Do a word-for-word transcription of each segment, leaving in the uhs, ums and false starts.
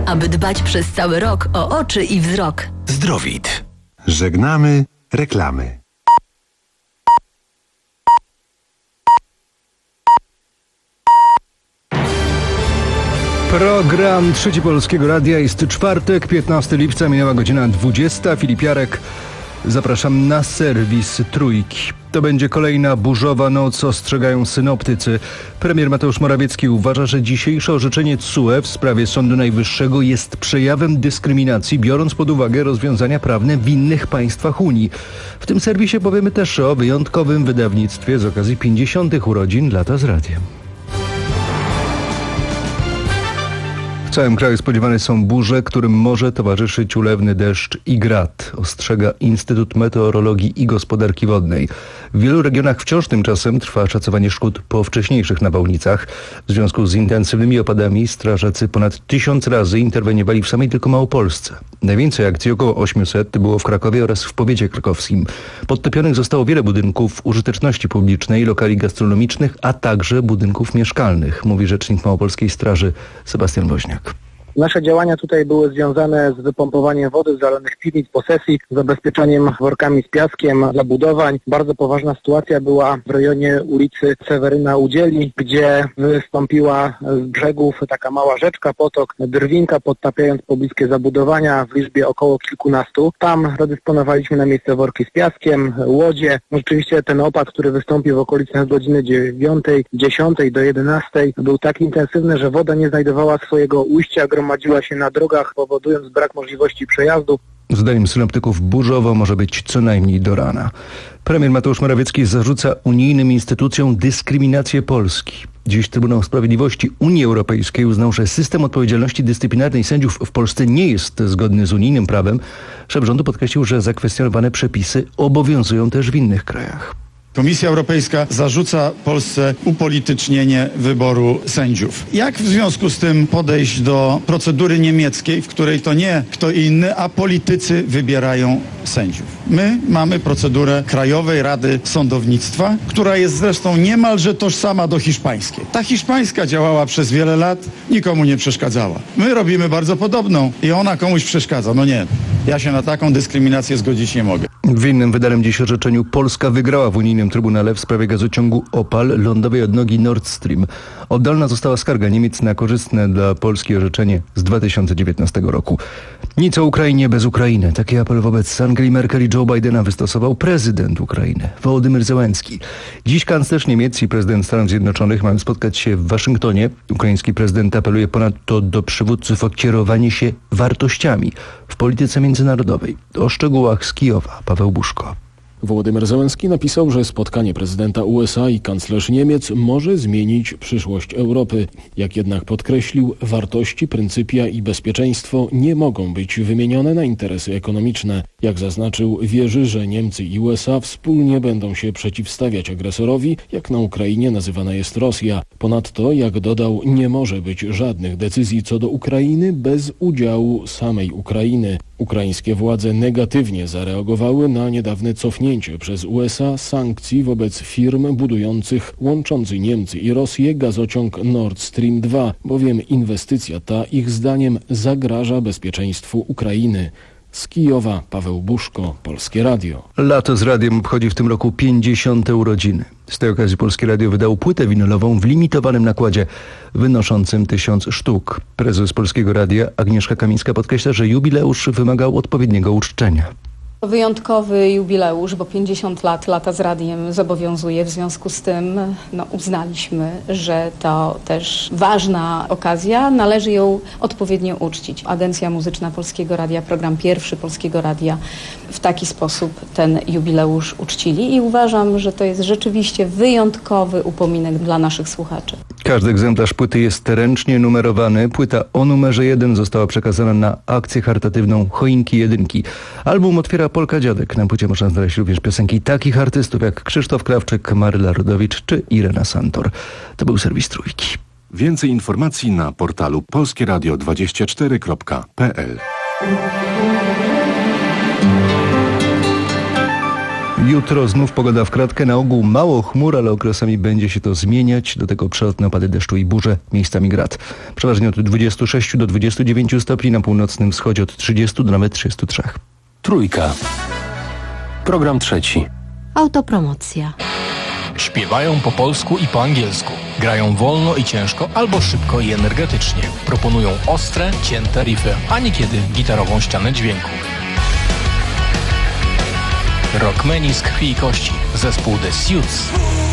aby dbać przez cały rok o oczy i wzrok. Zdrowit. Żegnamy reklamy. Program Trzeci Polskiego Radia. Jest czwartek, piętnastego lipca, minęła godzina dwudziesta. Filip Jarek. Zapraszam na serwis Trójki. To będzie kolejna burzowa noc, ostrzegają synoptycy. Premier Mateusz Morawiecki uważa, że dzisiejsze orzeczenie T S U E w sprawie Sądu Najwyższego jest przejawem dyskryminacji, biorąc pod uwagę rozwiązania prawne w innych państwach Unii. W tym serwisie powiemy też o wyjątkowym wydawnictwie z okazji pięćdziesiątych urodzin Lata z Radiem. W całym kraju spodziewane są burze, którym może towarzyszyć ulewny deszcz i grad, ostrzega Instytut Meteorologii i Gospodarki Wodnej. W wielu regionach wciąż tymczasem trwa szacowanie szkód po wcześniejszych nawałnicach. W związku z intensywnymi opadami strażacy ponad tysiąc razy interweniowali w samej tylko Małopolsce. Najwięcej akcji, około osiemset, było w Krakowie oraz w powiecie krakowskim. Podtopionych zostało wiele budynków użyteczności publicznej, lokali gastronomicznych, a także budynków mieszkalnych, mówi rzecznik Małopolskiej Straży Sebastian Woźniak. Nasze działania tutaj były związane z wypompowaniem wody z zalanych piwnic, posesji, zabezpieczaniem workami z piaskiem, zabudowań. Bardzo poważna sytuacja była w rejonie ulicy Seweryna Udzieli, gdzie wystąpiła z brzegów taka mała rzeczka, potok, drwinka, podtapiając pobliskie zabudowania w liczbie około kilkunastu. Tam zadysponowaliśmy na miejsce worki z piaskiem, łodzie. Rzeczywiście ten opad, który wystąpił w okolicach godziny dziewiątej, dziesiątej do jedenastej, był tak intensywny, że woda nie znajdowała swojego ujścia, gromadziła się na drogach, powodując brak możliwości przejazdu. Zdaniem synoptyków burzowo może być co najmniej do rana. Premier Mateusz Morawiecki zarzuca unijnym instytucjom dyskryminację Polski. Dziś Trybunał Sprawiedliwości Unii Europejskiej uznał, że system odpowiedzialności dyscyplinarnej sędziów w Polsce nie jest zgodny z unijnym prawem. Szef rządu podkreślił, że zakwestionowane przepisy obowiązują też w innych krajach. Komisja Europejska zarzuca Polsce upolitycznienie wyboru sędziów. Jak w związku z tym podejść do procedury niemieckiej, w której to nie kto inny, a politycy wybierają sędziów? My mamy procedurę Krajowej Rady Sądownictwa, która jest zresztą niemalże tożsama do hiszpańskiej. Ta hiszpańska działała przez wiele lat, nikomu nie przeszkadzała. My robimy bardzo podobną i ona komuś przeszkadza. No nie, ja się na taką dyskryminację zgodzić nie mogę. W innym wydanym dziś orzeczeniu Polska wygrała w unijnym Trybunale w sprawie gazociągu Opal lądowej odnogi Nord Stream. Oddalna została skarga Niemiec na korzystne dla Polski orzeczenie z dwa tysiące dziewiętnastego roku. Nic o Ukrainie bez Ukrainy. Taki apel wobec Angeli Merkel i Joe Bidena wystosował prezydent Ukrainy, Wołodymyr Zełenski. Dziś kanclerz Niemiec i prezydent Stanów Zjednoczonych mają spotkać się w Waszyngtonie. Ukraiński prezydent apeluje ponadto do przywódców o kierowanie się wartościami w polityce międzynarodowej. O szczegółach z Kijowa Paweł Buszko. Wołodymyr Zełenski napisał, że spotkanie prezydenta U S A i kanclerz Niemiec może zmienić przyszłość Europy. Jak jednak podkreślił, wartości, pryncypia i bezpieczeństwo nie mogą być wymienione na interesy ekonomiczne. Jak zaznaczył, wierzy, że Niemcy i U S A wspólnie będą się przeciwstawiać agresorowi, jak na Ukrainie nazywana jest Rosja. Ponadto, jak dodał, nie może być żadnych decyzji co do Ukrainy bez udziału samej Ukrainy. Ukraińskie władze negatywnie zareagowały na niedawne cofnięcie przez U S A sankcji wobec firm budujących łączący Niemcy i Rosję gazociąg Nord Stream dwa, bowiem inwestycja ta ich zdaniem zagraża bezpieczeństwu Ukrainy. Z Kijowa Paweł Buszko, Polskie Radio. Lato z radiem obchodzi w tym roku pięćdziesiąte urodziny. Z tej okazji Polskie Radio wydało płytę winylową w limitowanym nakładzie wynoszącym tysiąc sztuk. Prezes Polskiego Radia Agnieszka Kamińska podkreśla, że jubileusz wymagał odpowiedniego uczczenia. Wyjątkowy jubileusz, bo pięćdziesiąt lat Lata z Radiem zobowiązuje. W związku z tym no, uznaliśmy, że to też ważna okazja. Należy ją odpowiednio uczcić. Agencja Muzyczna Polskiego Radia, program pierwszy Polskiego Radia w taki sposób ten jubileusz uczcili i uważam, że to jest rzeczywiście wyjątkowy upominek dla naszych słuchaczy. Każdy egzemplarz płyty jest ręcznie numerowany. Płyta o numerze jeden została przekazana na akcję charytatywną Choinki Jedynki. Album otwiera Polka Dziadek. Na płycie można znaleźć również piosenki takich artystów jak Krzysztof Krawczyk, Maryla Rodowicz czy Irena Santor. To był serwis Trójki. Więcej informacji na portalu polskie radio dwadzieścia cztery kropka p l. Jutro znów pogoda w kratkę, na ogół mało chmur, ale okresami będzie się to zmieniać. Do tego przelotne opady deszczu i burze, miejscami grad. Przeważnie od dwudziestu sześciu do dwudziestu dziewięciu stopni, na północnym wschodzie od trzydziestu do nawet trzydziestu trzech. Trójka. Program trzeci. Autopromocja. Śpiewają po polsku i po angielsku. Grają wolno i ciężko, albo szybko i energetycznie. Proponują ostre, cięte riffy, a niekiedy gitarową ścianę dźwięku. Rockmeni z krwi i kości. Zespół The Suits.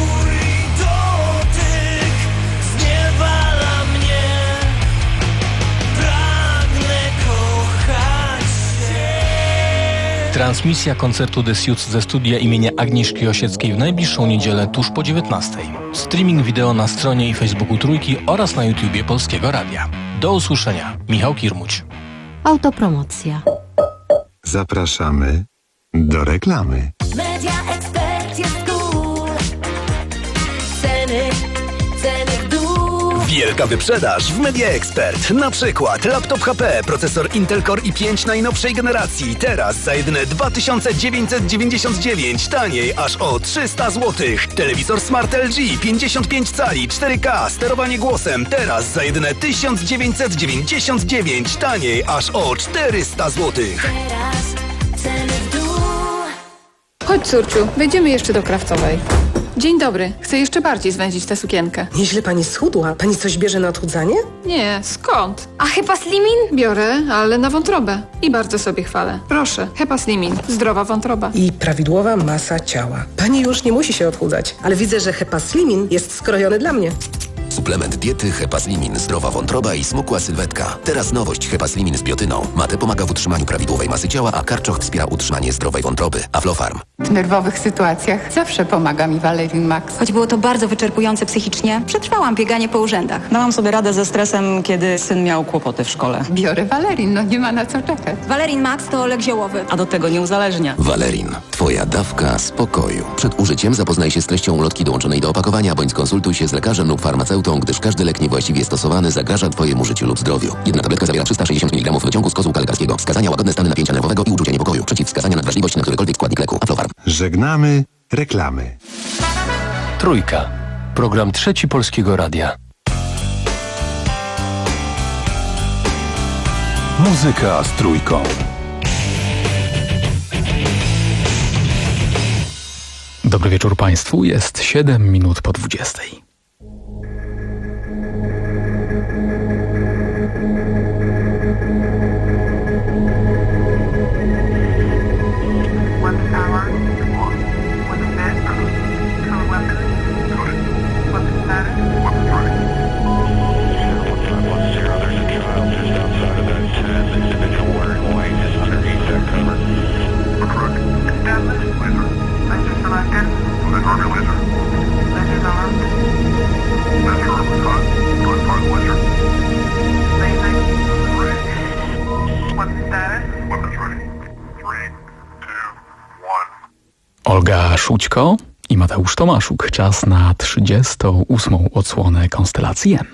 Transmisja koncertu The Suits ze studia imienia Agnieszki Osieckiej w najbliższą niedzielę tuż po dziewiętnastej. Streaming wideo na stronie i Facebooku Trójki oraz na YouTubie Polskiego Radia. Do usłyszenia. Michał Kirmuć. Autopromocja. Zapraszamy do reklamy. Media Expert jest cool. Ceny, ceny w dół. Wielka wyprzedaż w Media Expert. Na przykład laptop H P, procesor Intel Core i pięć najnowszej generacji. Teraz za jedyne dwa tysiące dziewięćset dziewięćdziesiąt dziewięć, taniej aż o trzysta złotych. Telewizor Smart L G pięćdziesiąt pięć cali, cztery K, sterowanie głosem. Teraz za jedyne tysiąc dziewięćset dziewięćdziesiąt dziewięć, taniej aż o czterysta złotych. Teraz ceny w dół. Chodź, córciu, wejdziemy jeszcze do Krawcowej. Dzień dobry. Chcę jeszcze bardziej zwęzić tę sukienkę. Nieźle pani schudła. Pani coś bierze na odchudzanie? Nie, skąd? A Hepa Slimin? Biorę, ale na wątrobę. I bardzo sobie chwalę. Proszę, Hepa Slimin. Zdrowa wątroba. I prawidłowa masa ciała. Pani już nie musi się odchudzać, ale widzę, że Hepa Slimin jest skrojony dla mnie. Suplement diety Hepa Slimin, zdrowa wątroba i smukła sylwetka. Teraz nowość Hepa Slimin z biotyną. Mate pomaga w utrzymaniu prawidłowej masy ciała, a karczoch wspiera utrzymanie zdrowej wątroby. Aflofarm. W nerwowych sytuacjach zawsze pomaga mi Valerin Max. Choć było to bardzo wyczerpujące psychicznie, przetrwałam bieganie po urzędach. Dałam sobie radę ze stresem, kiedy syn miał kłopoty w szkole. Biorę Valerin, no nie ma na co czekać. Valerin Max to lek ziołowy. A do tego nie uzależnia. Valerin. Twoja dawka spokoju. Przed użyciem zapoznaj się z treścią ulotki dołączonej do opakowania, bądź skonsultuj się z lekarzem lub farmaceutą, gdyż każdy lek niewłaściwie stosowany zagraża Twojemu życiu lub zdrowiu. Jedna tabletka zawiera trzysta sześćdziesiąt miligramów wyciągu z kozłka lekarskiego. Wskazania: łagodne stany napięcia nerwowego i uczucie niepokoju. Przeciwwskazania: nadwrażliwość na którykolwiek składnik leku. Aflofarm. Żegnamy reklamy. Trójka. Program trzeci Polskiego Radia. Muzyka z Trójką. Dobry wieczór Państwu. Jest siedem minut po dwudziestej. Olga Szućko i Mateusz Tomaszuk. Czas na trzydziestą ósmą odsłonę Konstelacji M.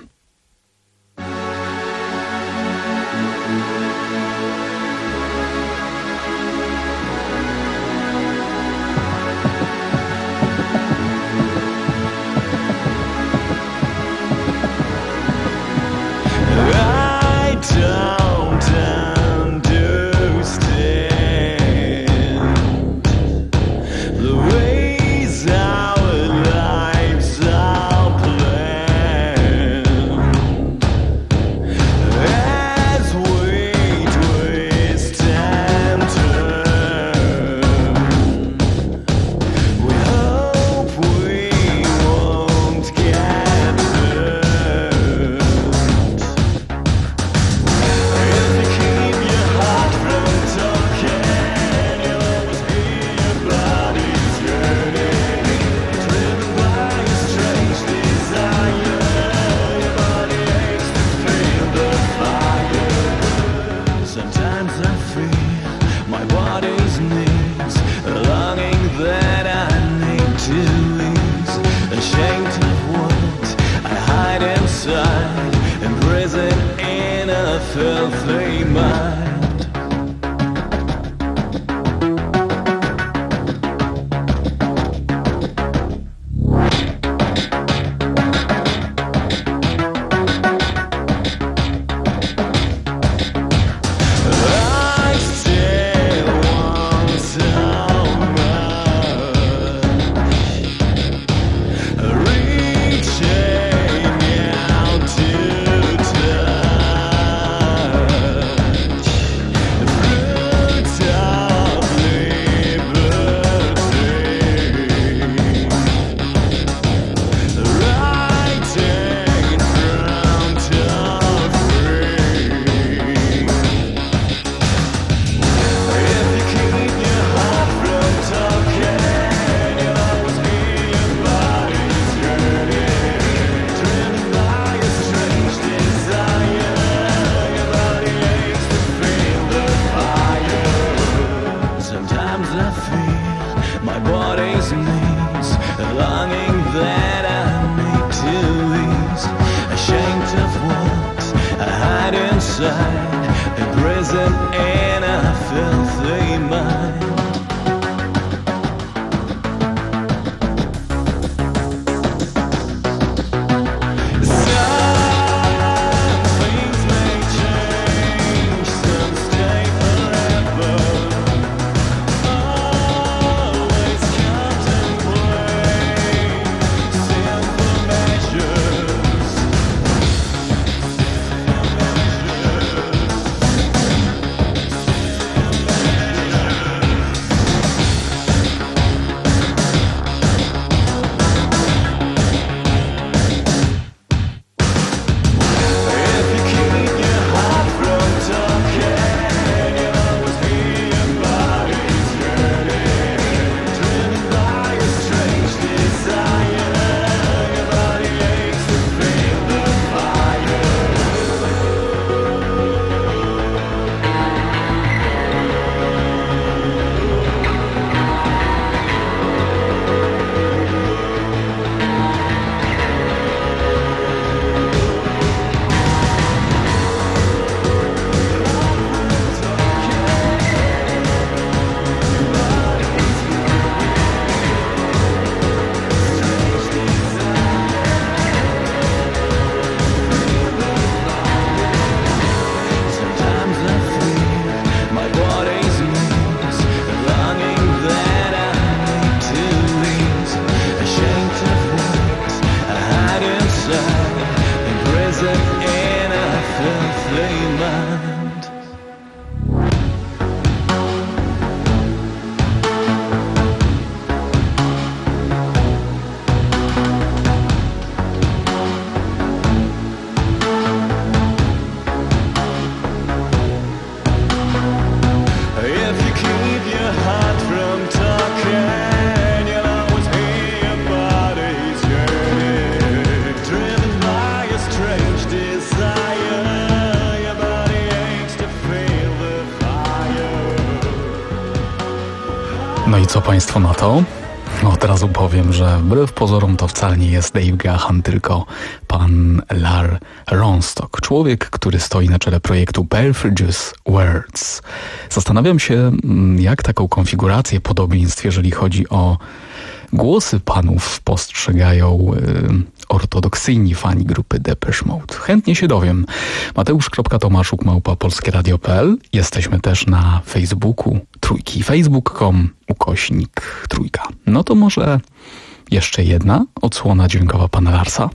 No i co państwo na to? Od razu powiem, że wbrew pozorom to wcale nie jest Dave Gahan, tylko pan Lar Ronstock. Człowiek, który stoi na czele projektu Belfridge's Words. Zastanawiam się, jak taką konfigurację podobieństw, jeżeli chodzi o głosy panów, postrzegają y, ortodoksyjni fani grupy Depeche Mode. Chętnie się dowiem. Mateusz.tomaszuk małpa polskieradio kropka p l. Jesteśmy też na Facebooku Trójki. facebook kropka com ukośnik Trójka. No to może jeszcze jedna odsłona dźwiękowa pana Larsa.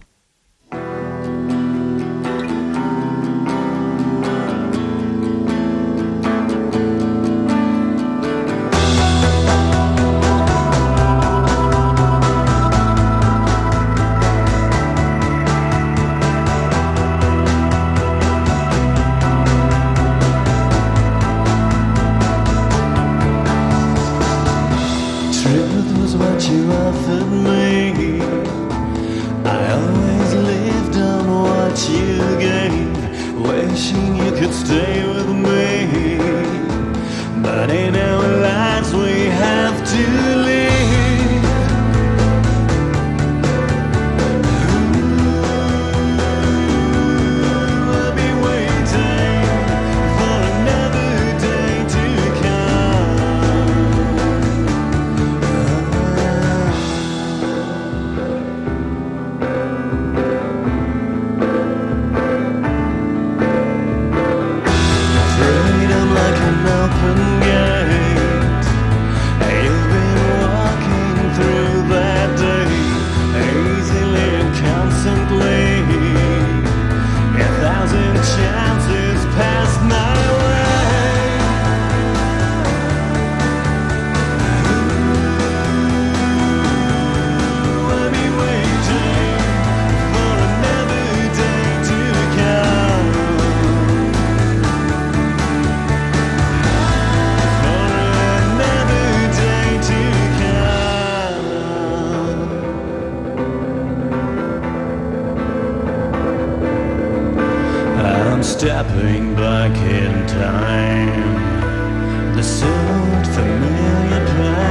Stepping back in time, the sound familiar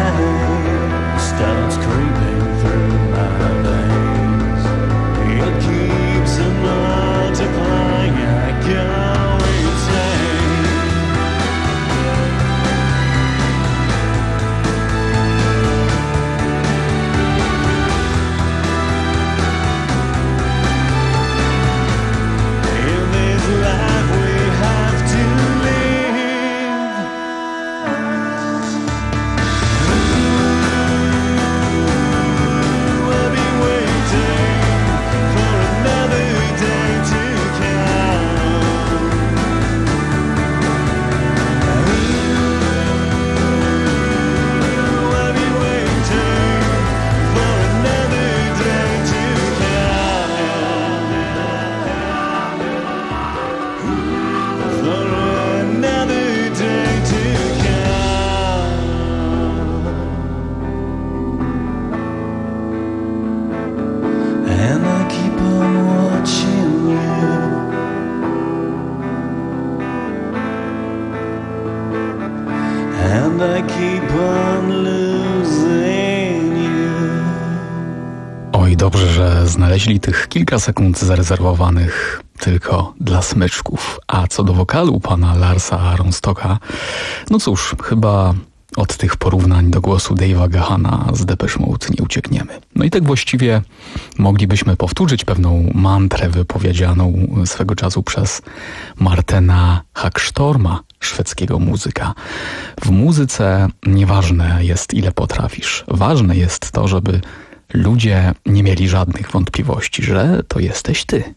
pain starts creeping through my veins. It keeps on multiplying, I go insane. In this life we have to live. Ooh, I'll be waiting for another day to come. Ooh, I'll be waiting for another day to come. For another day to come. And I keep on watching you. And I keep on losing you. Oj, dobrze, że znaleźli tych kilka sekund zarezerwowanych tylko dla smyczków. A co do wokalu pana Larsa Ronstocka, no cóż, chyba od tych porównań do głosu Dave'a Gahana z Depeche Mode nie uciekniemy. No i tak właściwie moglibyśmy powtórzyć pewną mantrę wypowiedzianą swego czasu przez Martena Hackstorma, szwedzkiego muzyka. W muzyce nieważne jest, ile potrafisz. Ważne jest to, żeby ludzie nie mieli żadnych wątpliwości, że to jesteś ty.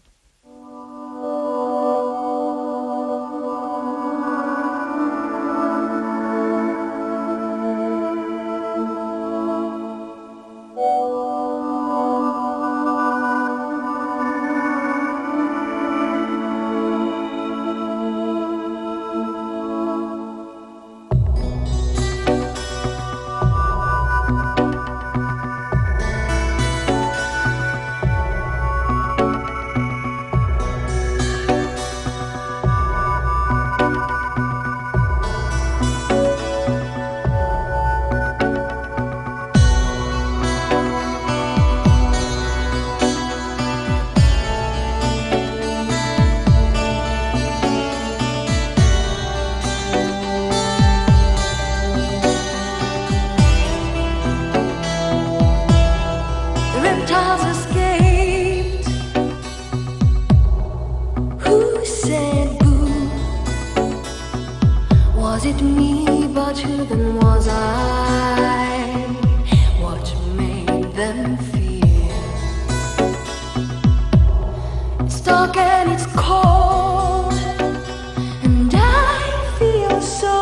Was it me, but who then was I? What made them fear? It's dark and it's cold, and I feel so.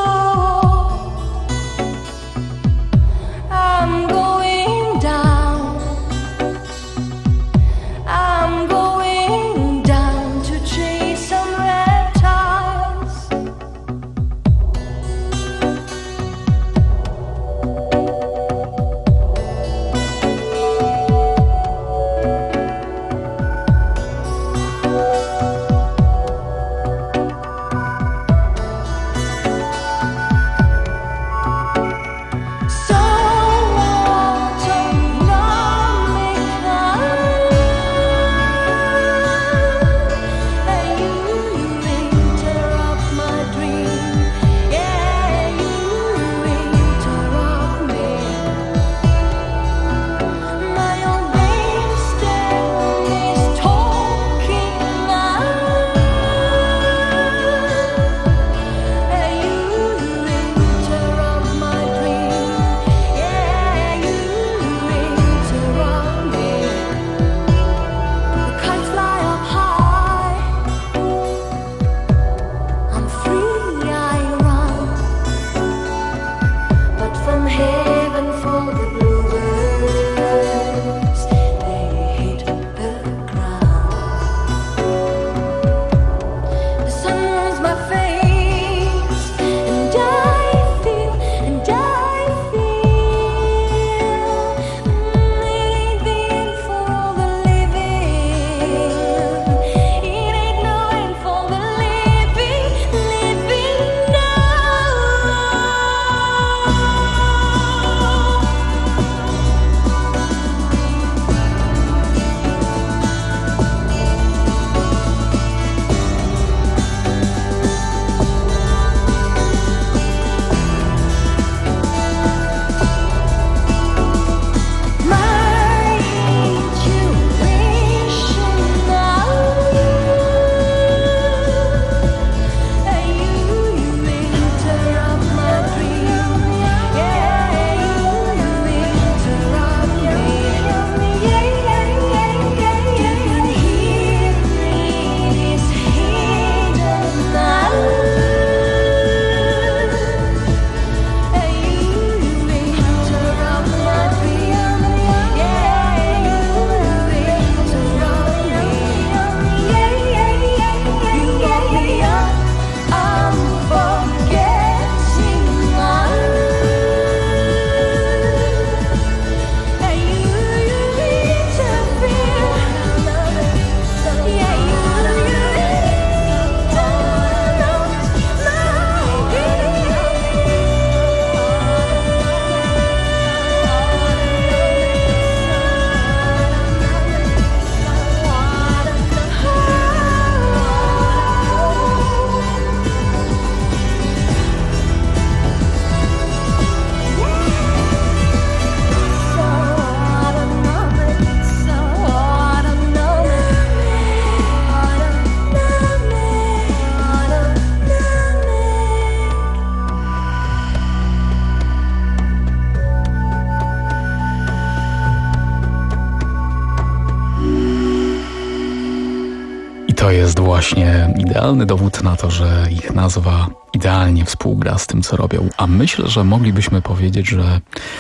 I'm going down. I'm going down to chase some reptiles. To jest właśnie idealny dowód na to, że ich nazwa idealnie współgra z tym, co robią. A myślę, że moglibyśmy powiedzieć, że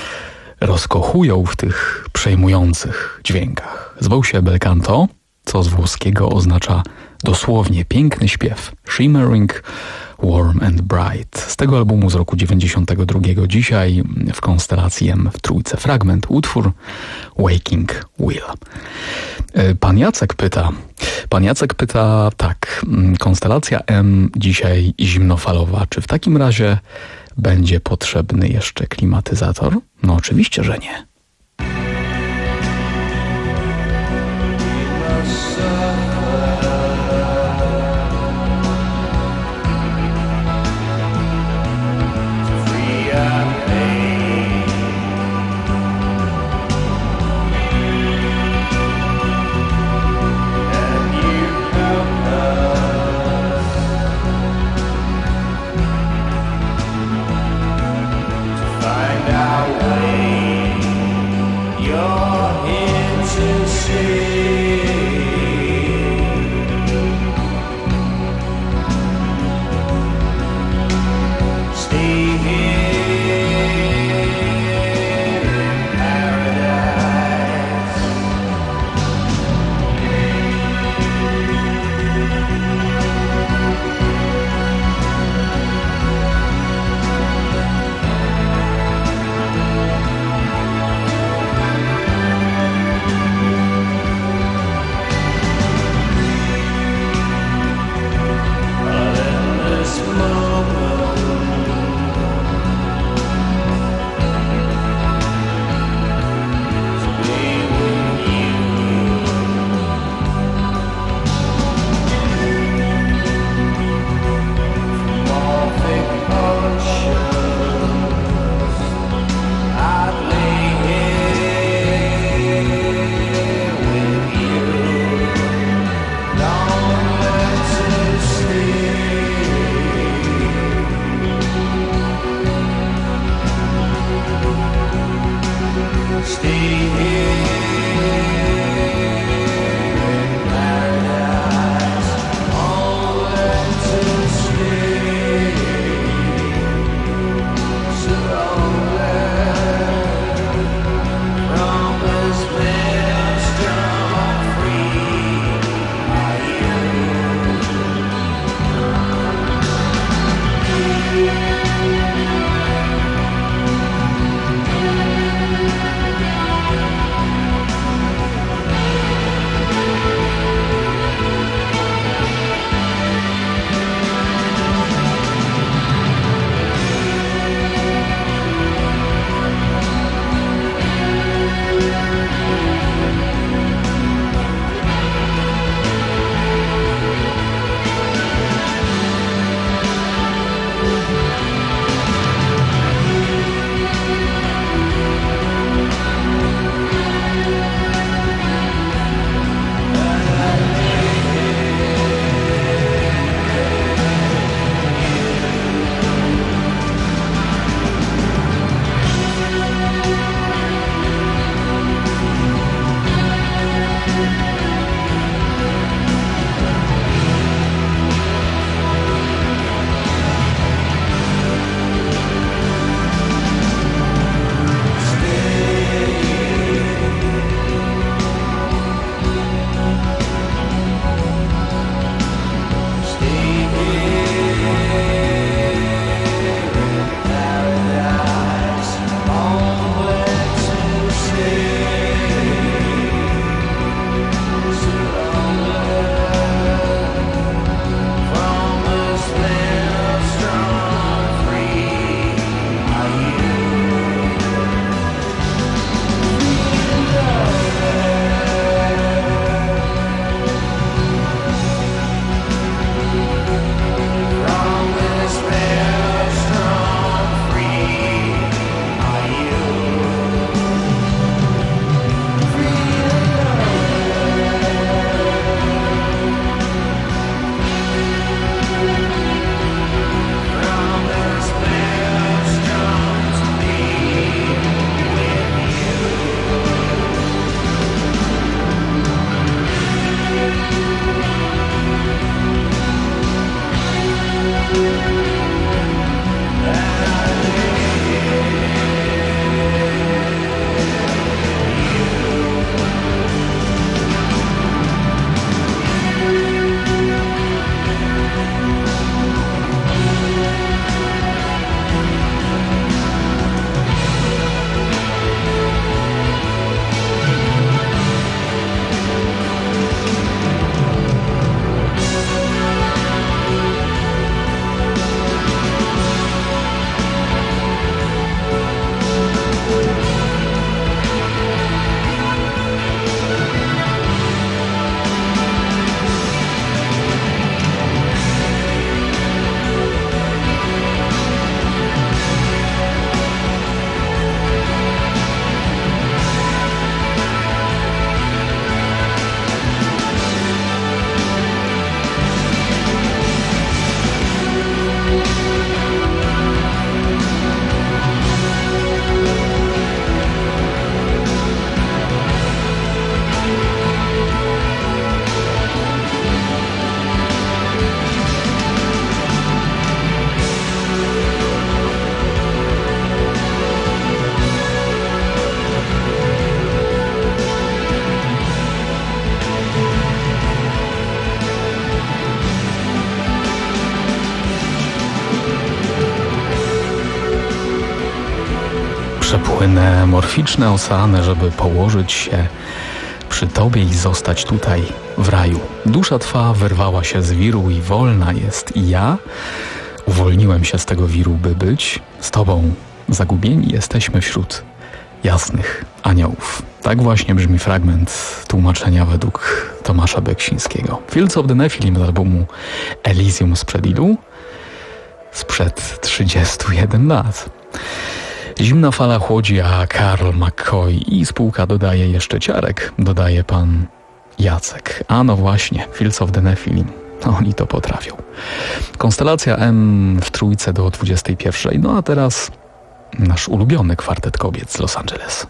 rozkochują w tych przejmujących dźwiękach. Zwał się Bel Canto, co z włoskiego oznacza dosłownie piękny śpiew. Shimmering, Warm and Bright. Z tego albumu z roku dziewięćdziesiątego drugiego. Dzisiaj w konstelacji M w trójce fragment, utwór Waking Will. Pan Jacek pyta, pan Jacek pyta tak, konstelacja M dzisiaj zimnofalowa, czy w takim razie będzie potrzebny jeszcze klimatyzator? No oczywiście, że nie. Przepłynę morficzne oceany, żeby położyć się przy Tobie i zostać tutaj w raju. Dusza Twa wyrwała się z wiru i wolna jest i ja uwolniłem się z tego wiru, by być z Tobą. Zagubieni jesteśmy wśród jasnych aniołów. Tak właśnie brzmi fragment tłumaczenia według Tomasza Beksińskiego. Fields of the Nephilim z albumu Elysium sprzed ilu? Sprzed trzydziestu jeden lat. Zimna fala chłodzi, a Karl McCoy i spółka dodaje jeszcze ciarek, dodaje pan Jacek. A no właśnie, Fields of the Nephilim. Oni to potrafią. Konstelacja M w trójce do dwudziestej pierwszej. No a teraz nasz ulubiony kwartet kobiet z Los Angeles.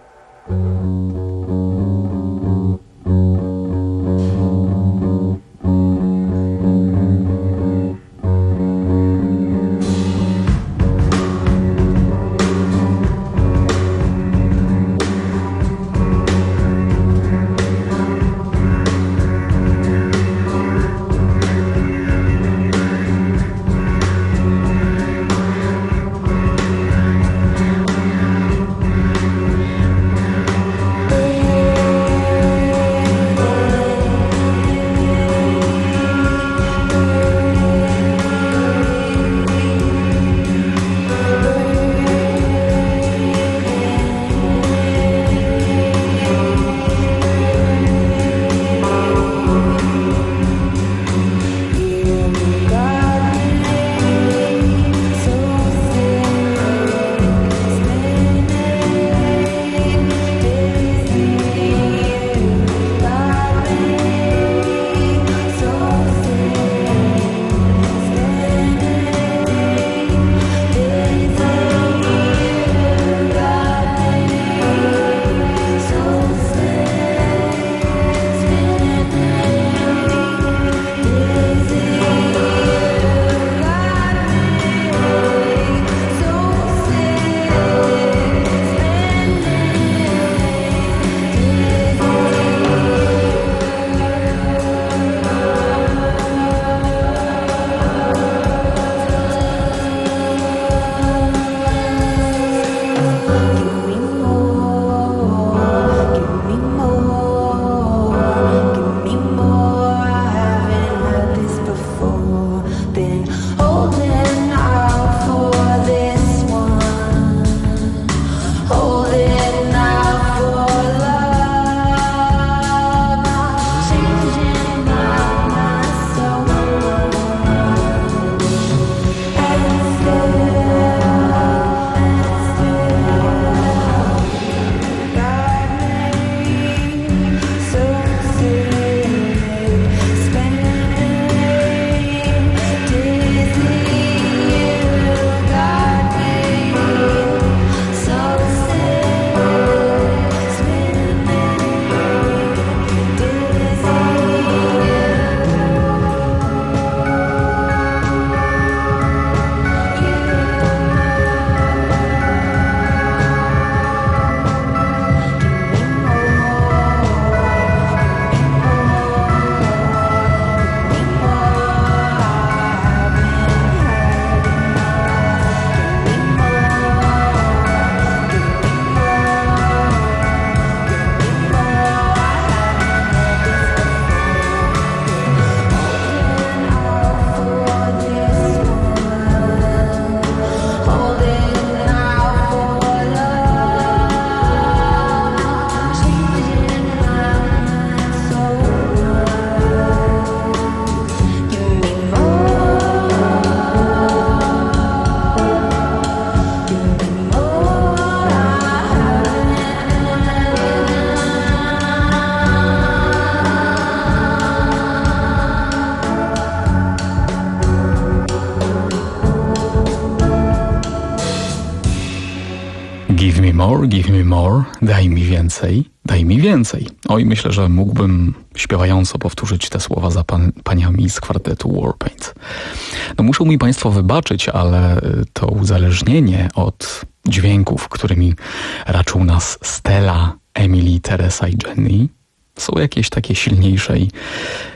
Give me more, give me more, daj mi więcej, daj mi więcej. Oj, myślę, że mógłbym śpiewająco powtórzyć te słowa za pan, paniami z kwartetu Warpaint. No muszą mi państwo wybaczyć, ale to uzależnienie od dźwięków, którymi raczą nas Stella, Emily, Teresa i Jenny, są jakieś takie silniejsze i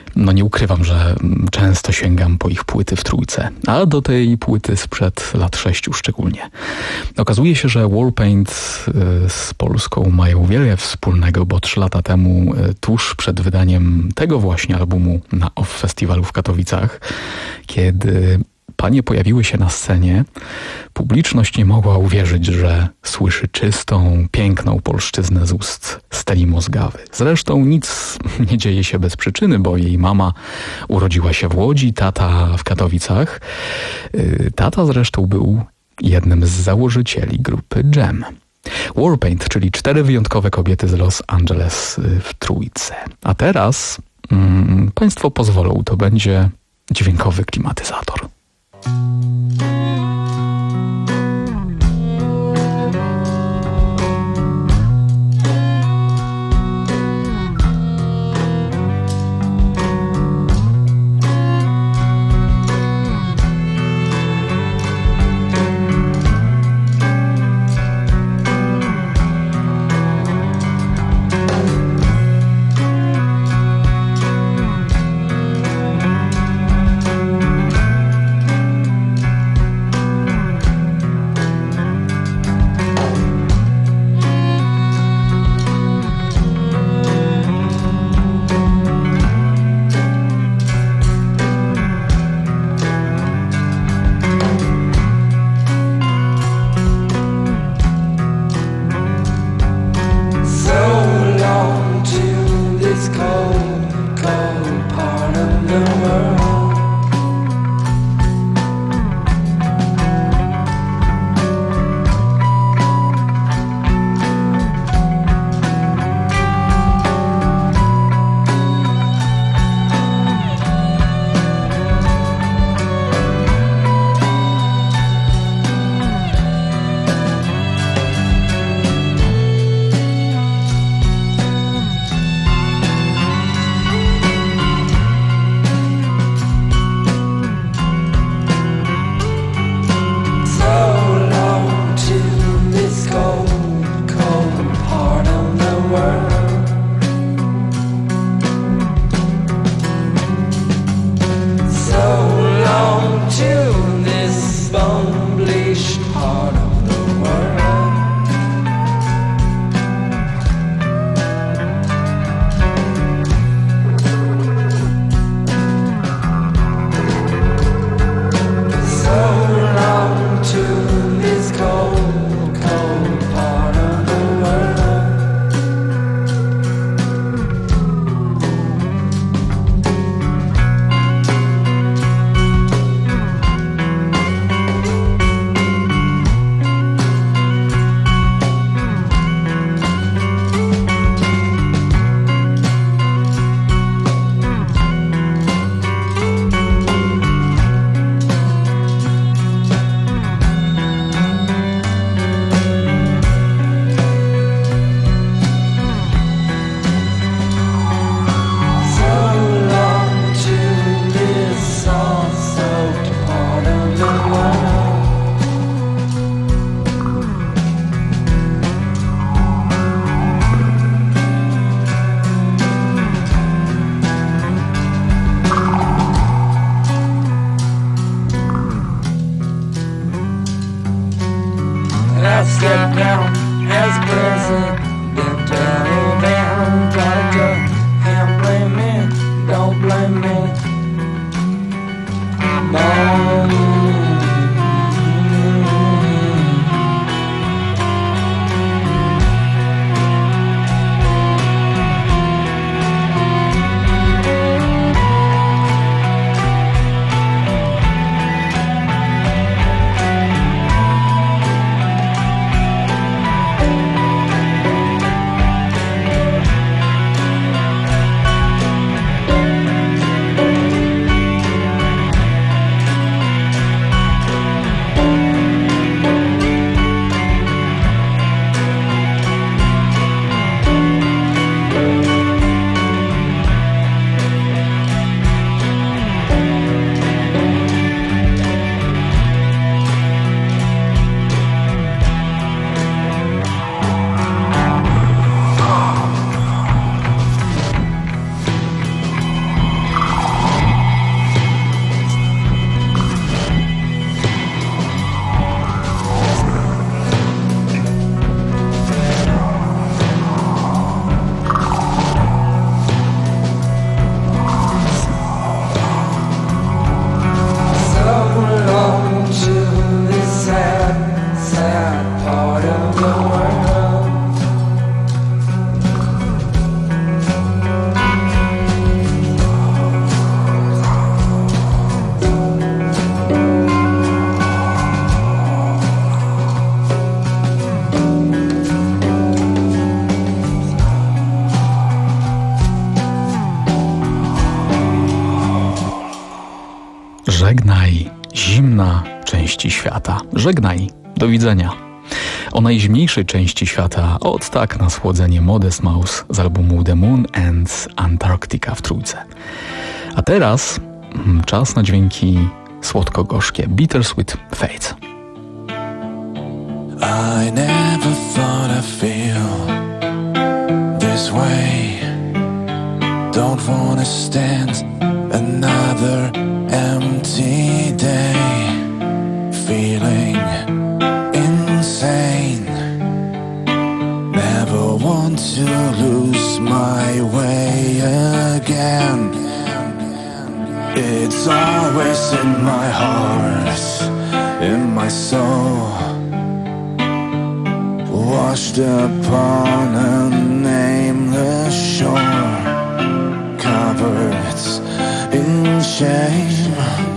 No nie ukrywam, że często sięgam po ich płyty w trójce, a do tej płyty sprzed lat sześciu szczególnie. Okazuje się, że Warpaint z Polską mają wiele wspólnego, bo trzy lata temu, tuż przed wydaniem tego właśnie albumu na Off Festiwalu w Katowicach, kiedy panie pojawiły się na scenie, publiczność nie mogła uwierzyć, że słyszy czystą, piękną polszczyznę z ust Steli Mozgawy. Zresztą nic nie dzieje się bez przyczyny, bo jej mama urodziła się w Łodzi, tata w Katowicach. Tata zresztą był jednym z założycieli grupy Jam. Warpaint, czyli cztery wyjątkowe kobiety z Los Angeles w trójce. A teraz mm, państwo pozwolą, to będzie dźwiękowy klimatyzator. I stepped down as president down, down, gotta go, can't blame me, don't blame me, no. Żegnaj, zimna części świata. Żegnaj, do widzenia. O najzimniejszej części świata, od tak na schłodzenie Modest Mouse z albumu The Moon and Antarctica w trójce. A teraz czas na dźwięki słodko-gorzkie. Bittersweet Fate. I never thought I'd feel this way. Don't wanna stand another empty day, feeling insane. Never want to lose my way again. It's always in my heart, in my soul, washed upon a nameless shore, covered in shame.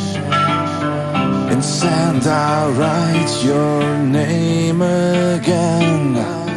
In sand I'll write your name again.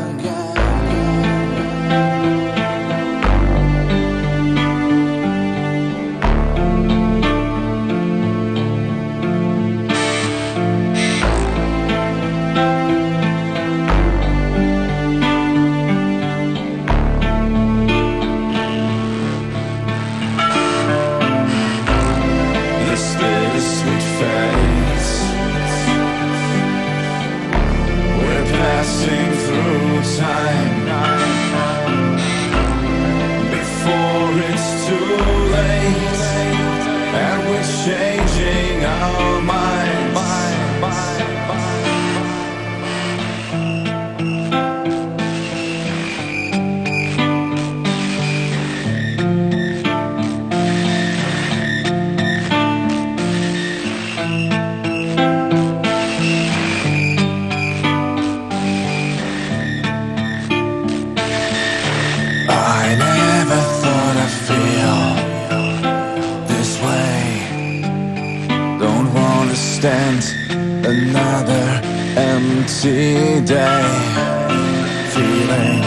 Another empty day, feeling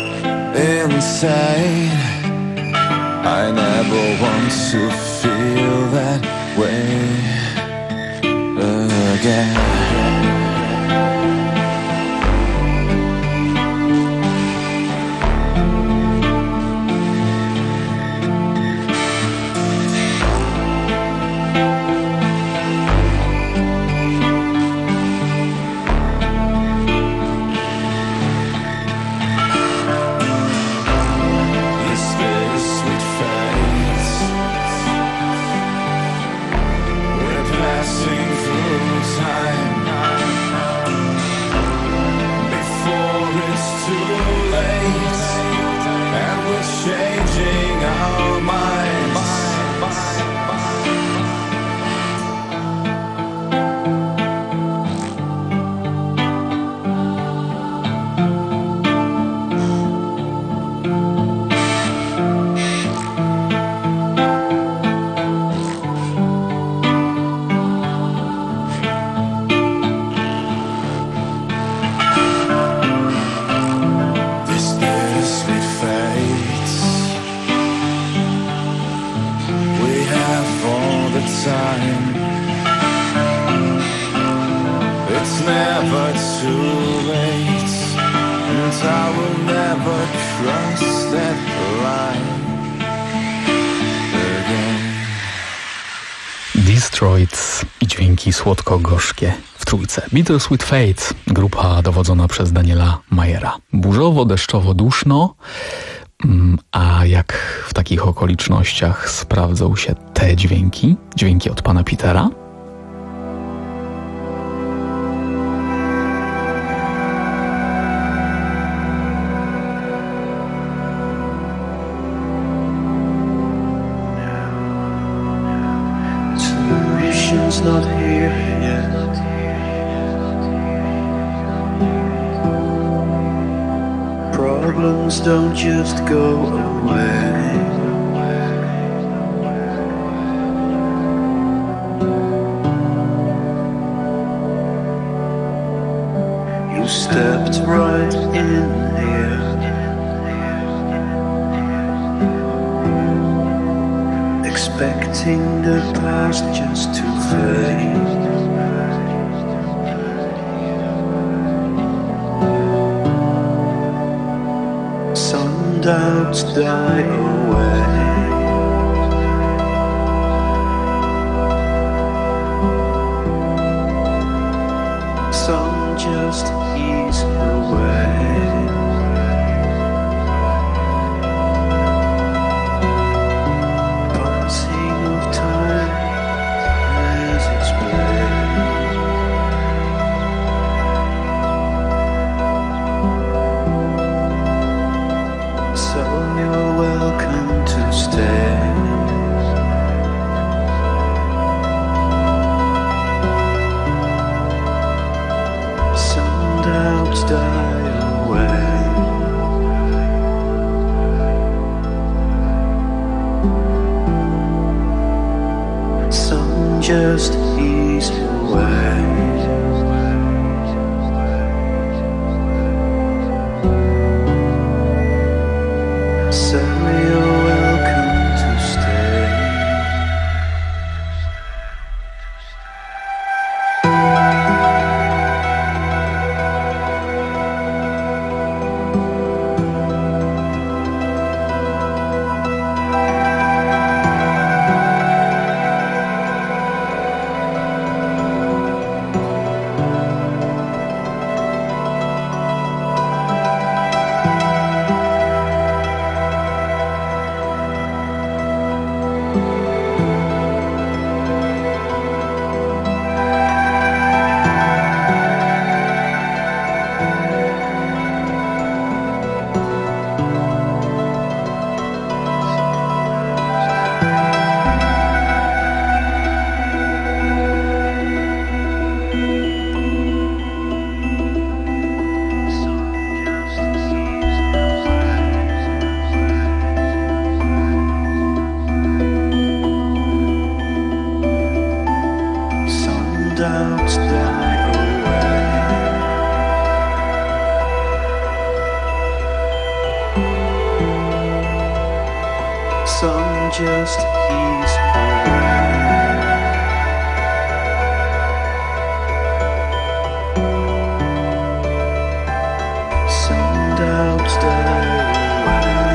insane. I never want to feel that way again. Destroyed i dźwięki słodko-gorzkie w trójce. Bittersweet Fate, grupa dowodzona przez Daniela Mayera. Burzowo, deszczowo, duszno, a jak w takich okolicznościach sprawdzą się te dźwięki, dźwięki od pana Petera? Not here yet. Problems don't just go away. You stepped right in here, expecting the past just to fade. Some doubts die away. Some just ease away. Passing of time has its way. So you're welcome to stay. Some doubts die away. Some just ease away. So you're welcome to stay. Some doubts die away. Some just ease away. Some doubts die away.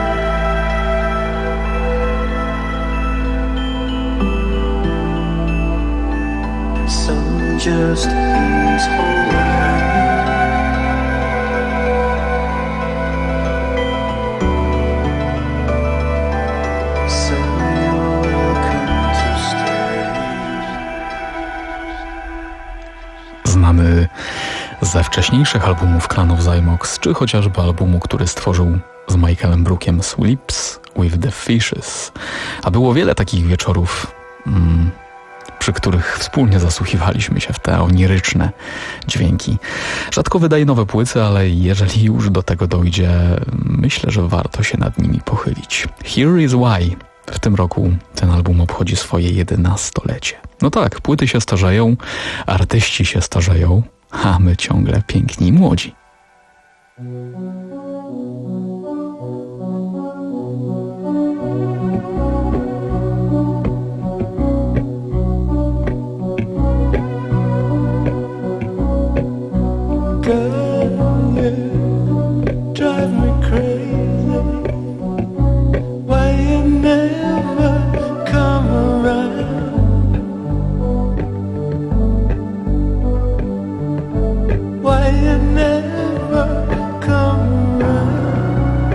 Some just ease away. So you're welcome to stay. Znany ze wcześniejszych albumów Clan of Zymox, czy chociażby albumu, który stworzył z Michaelem Brookiem, Sleeps with the Fishes. A było wiele takich wieczorów, mm, przy których wspólnie zasłuchiwaliśmy się w te oniryczne dźwięki. Rzadko wydaje nowe płyty, ale jeżeli już do tego dojdzie, myślę, że warto się nad nimi pochylić. Here is why. W tym roku ten album obchodzi swoje jedenastolecie. No tak, płyty się starzeją, artyści się starzeją, a my ciągle piękni i młodzi. Girl, you drive me crazy. Why you never come around? Why you never come around?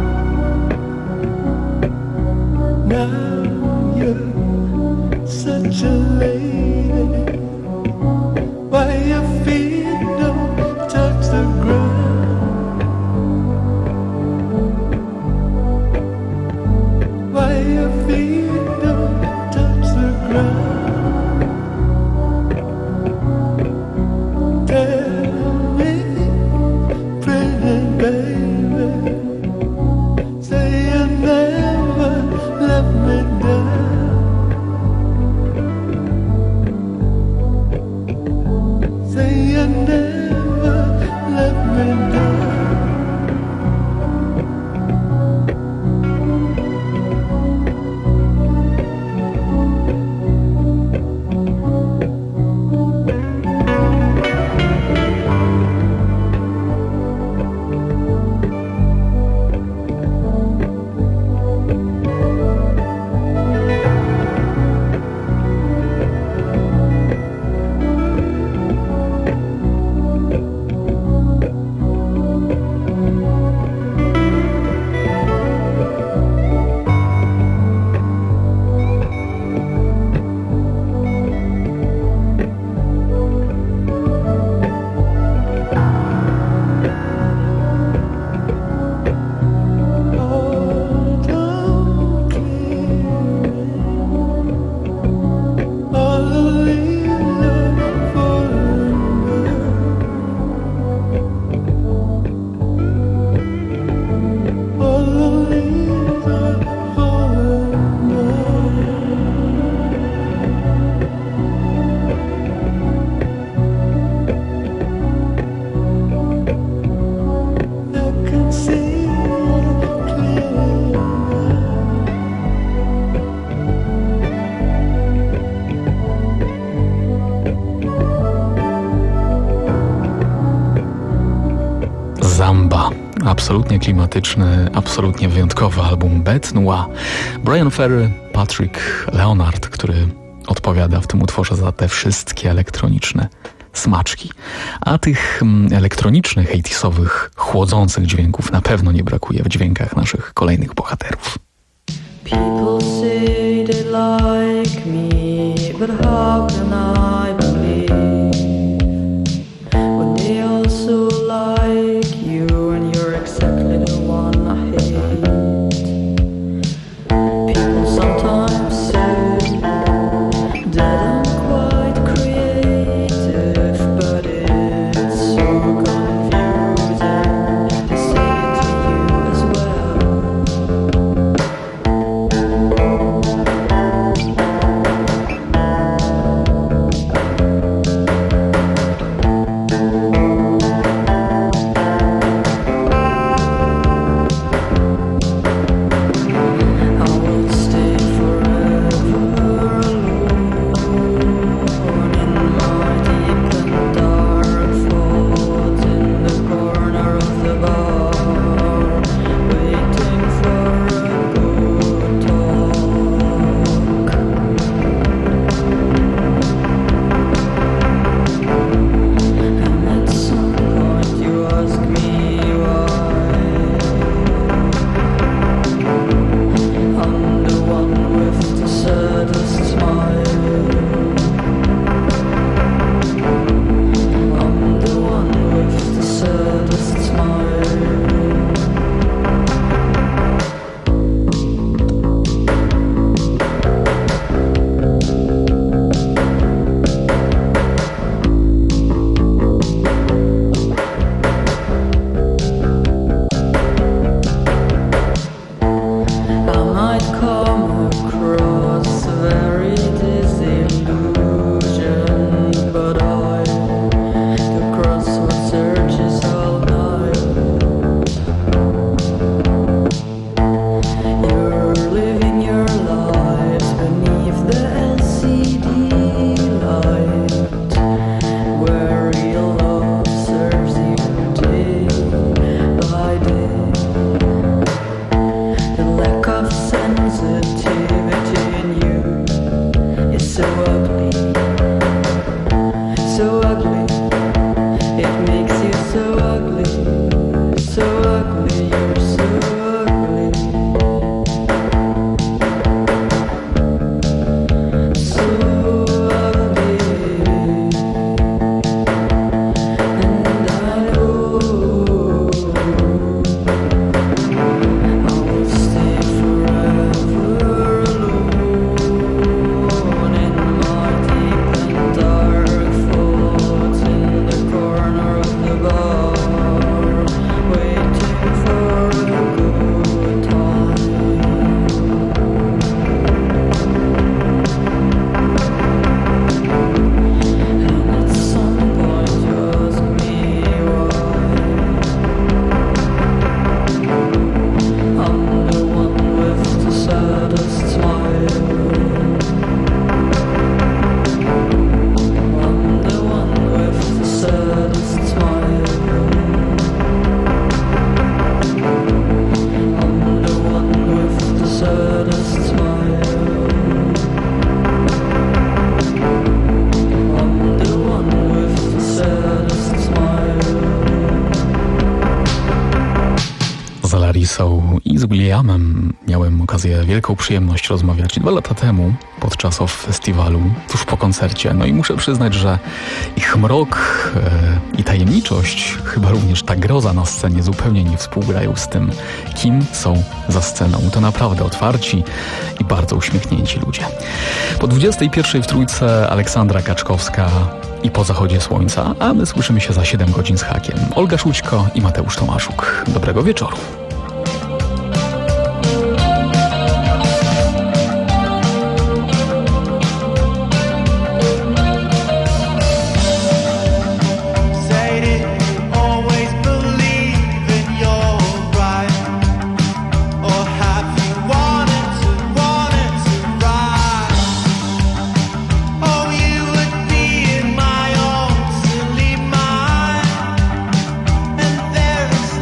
Now you're such a lady. Why you feel don't touch the ground? Why your feet don't touch the ground? Tell me, pretty baby, say you never left me down. Say you never left me down. Zamba. Absolutnie klimatyczny, absolutnie wyjątkowy album Bête Noire. Bryan Ferry, Patrick Leonard, który odpowiada w tym utworze za te wszystkie elektroniczne smaczki. A tych elektronicznych, osiemdziesiątych, chłodzących dźwięków na pewno nie brakuje w dźwiękach naszych kolejnych bohaterów. People say they like me, but how can I believe when they also like you and you're exactly the one I hate? People sometimes say that I'm quite creative, but it's so confusing to say it to you as well. I z Williamem miałem okazję, wielką przyjemność rozmawiać dwa lata temu podczas off festiwalu, tuż po koncercie. No i muszę przyznać, że ich mrok e, i tajemniczość, chyba również ta groza na scenie zupełnie nie współgrają z tym, kim są za sceną. To naprawdę otwarci i bardzo uśmiechnięci ludzie. Po dwudziestej pierwszej w Trójce Aleksandra Kaczkowska i Po zachodzie słońca, a my słyszymy się za siedem godzin z hakiem. Olga Szućko i Mateusz Tomaszuk. Dobrego wieczoru. There is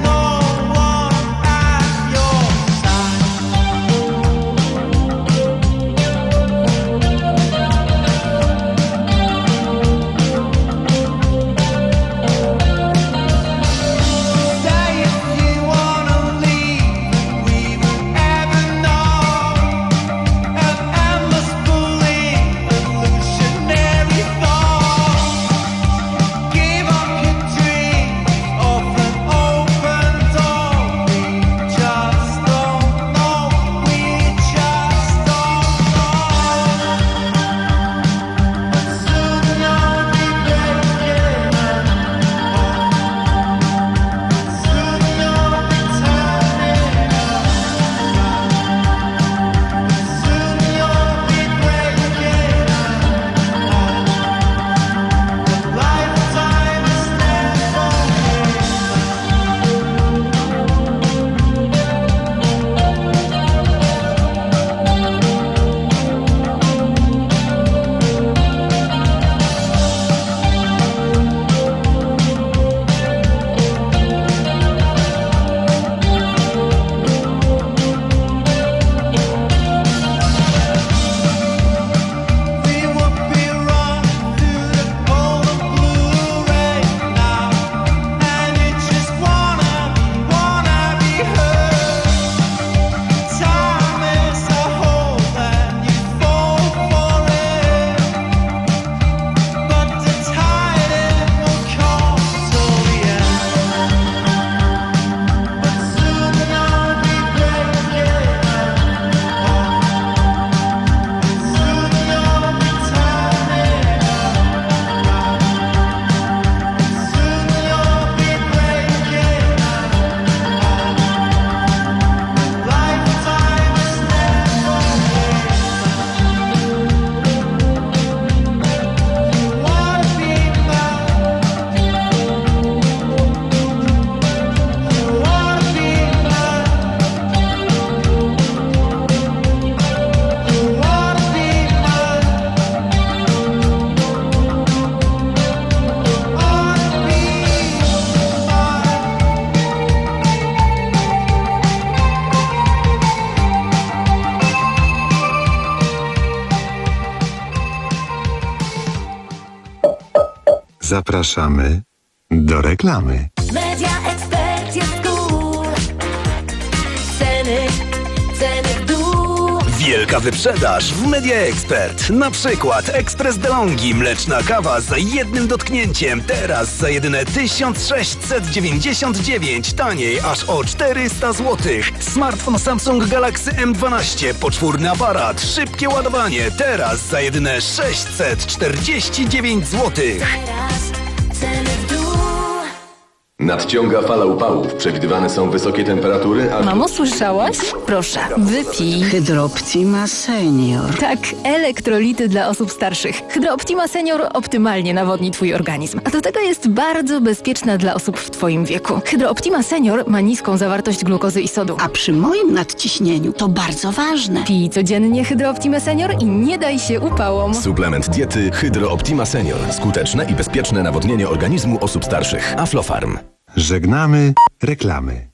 Zapraszamy do reklamy. Media Expert jest cool. Ceny, ceny w dół. Wielka wyprzedaż w Media Expert. Na przykład Ekspres DeLonghi mleczna kawa za jednym dotknięciem. Teraz za jedyne tysiąc sześćset dziewięćdziesiąt dziewięć. Taniej aż o czterysta złotych. Smartfon Samsung Galaxy M dwanaście. Poczwórny aparat. Szybkie ładowanie. Teraz za jedyne sześćset czterdzieści dziewięć złotych. Teraz ceny w dół. Nadciąga fala upałów. Przewidywane są wysokie temperatury, a... Mamo, słyszałaś? Proszę, wypij. Hydrooptima Senior. Tak, elektrolity dla osób starszych. Hydrooptima Senior optymalnie nawodni Twój organizm. A do tego jest bardzo bezpieczna dla osób w Twoim wieku. Hydrooptima Senior ma niską zawartość glukozy i sodu. A przy moim nadciśnieniu to bardzo ważne. Pij codziennie Hydrooptima Senior i nie daj się upałom. Suplement diety Hydrooptima Senior. Skuteczne i bezpieczne nawodnienie organizmu osób starszych. Aflofarm. Żegnamy reklamy.